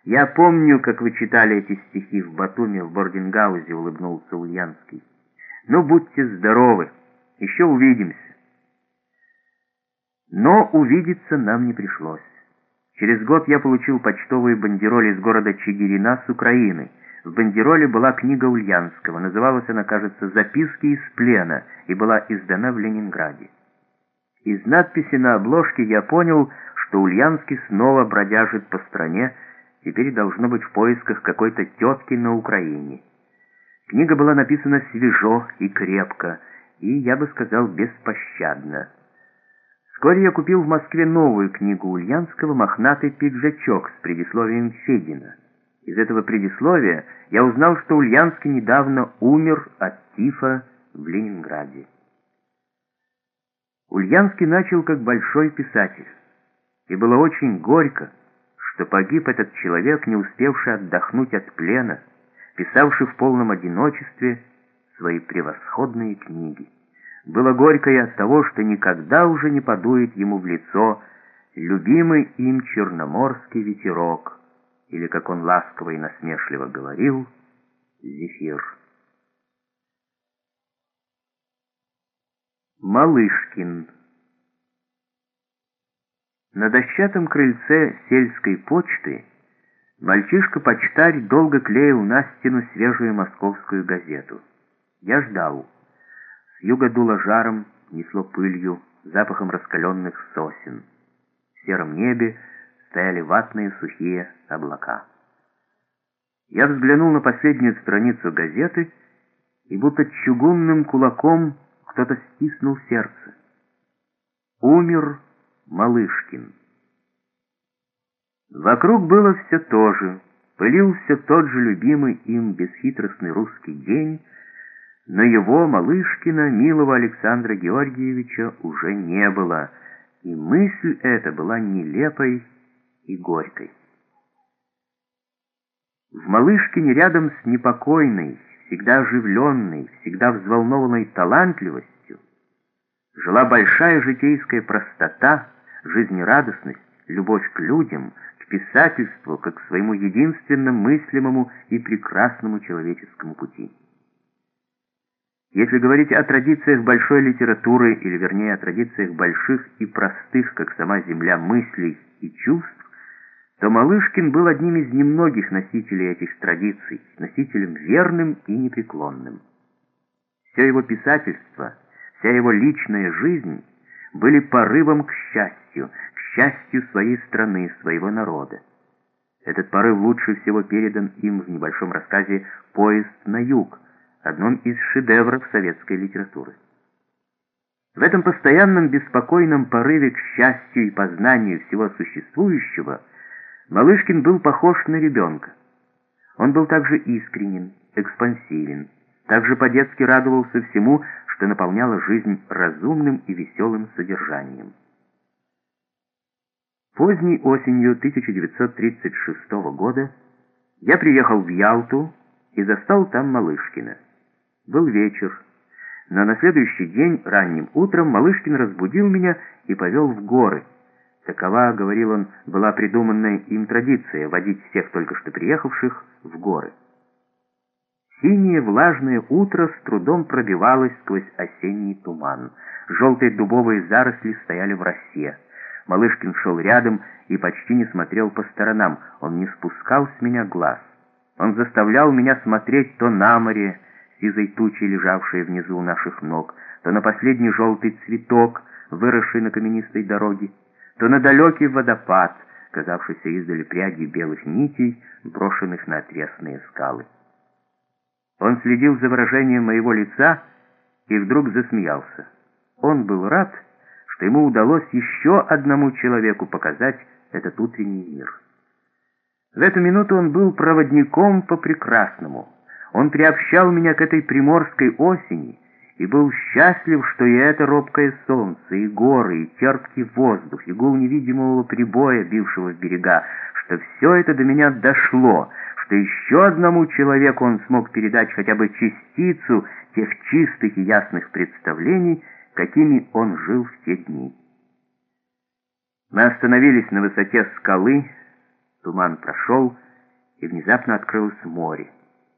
«Я помню, как вы читали эти стихи в Батуми, в Бордингаузе», — улыбнулся Ульянский. «Ну, будьте здоровы, еще увидимся». Но увидеться нам не пришлось. Через год я получил почтовую бандероль из города Чигирина с Украины. В бандероле была книга Ульянского, называлась она, кажется, «Записки из плена», и была издана в Ленинграде. Из надписи на обложке я понял, что Ульянский снова бродяжит по стране, теперь должно быть в поисках какой-то тетки на Украине. Книга была написана свежо и крепко, и, я бы сказал, беспощадно. Вскоре я купил в Москве новую книгу Ульянского «Мохнатый пиджачок» с предисловием Федина. Из этого предисловия я узнал, что Ульянский недавно умер от тифа в Ленинграде. Ульянский начал как большой писатель, и было очень горько, что погиб этот человек, не успевший отдохнуть от плена, писавший в полном одиночестве свои превосходные книги. Было горько и от того, что никогда уже не подует ему в лицо любимый им черноморский ветерок, или, как он ласково и насмешливо говорил, зефир. Малышкин. На дощатом крыльце сельской почты мальчишка-почтарь долго клеил на стену свежую московскую газету. Я ждал. С юга дуло жаром, несло пылью, запахом раскаленных сосен. В сером небе стояли ватные сухие облака. Я взглянул на последнюю страницу газеты, и будто чугунным кулаком кто-то стиснул сердце. Умер Малышкин. Вокруг было все то же, пылился тот же любимый им бесхитростный русский день, но его, Малышкина, милого Александра Георгиевича, уже не было, и мысль эта была нелепой и горькой. В Малышкине рядом с непокойной, всегда оживленной, всегда взволнованной талантливостью жила большая житейская простота, жизнерадостность, любовь к людям, к писательству, как к своему единственному мыслимому и прекрасному человеческому пути. Если говорить о традициях большой литературы, или вернее о традициях больших и простых, как сама земля, мыслей и чувств, то Малышкин был одним из немногих носителей этих традиций, носителем верным и непреклонным. Все его писательство, вся его личная жизнь были порывом к счастью своей страны, своего народа. Этот порыв лучше всего передан им в небольшом рассказе «Поезд на юг», одном из шедевров советской литературы. В этом постоянном беспокойном порыве к счастью и познанию всего существующего Малышкин был похож на ребенка. Он был также искренен, экспансивен, также по-детски радовался всему, что наполняло жизнь разумным и веселым содержанием. Поздней осенью 1936 года я приехал в Ялту и застал там Малышкина. Был вечер, но на следующий день ранним утром Малышкин разбудил меня и повел в горы. Такова, говорил он, была придуманная им традиция водить всех только что приехавших в горы. Синее влажное утро с трудом пробивалось сквозь осенний туман. Желтые дубовые заросли стояли в росе. Малышкин шел рядом и почти не смотрел по сторонам. Он не спускал с меня глаз. Он заставлял меня смотреть то на море, сизой тучей, лежавшей внизу у наших ног, то на последний желтый цветок, выросший на каменистой дороге, то на далекий водопад, казавшийся издали прядью белых нитей, брошенных на отвесные скалы. Он следил за выражением моего лица и вдруг засмеялся. Он был рад, что ему удалось еще одному человеку показать этот утренний мир. В эту минуту он был проводником по прекрасному. Он приобщал меня к этой приморской осени и был счастлив, что и это робкое солнце, и горы, и терпкий воздух, и гул невидимого прибоя, бившего в берега, что все это до меня дошло, что еще одному человеку он смог передать хотя бы частицу тех чистых и ясных представлений, какими он жил в те дни. Мы остановились на высоте скалы, туман прошел, и внезапно открылось море.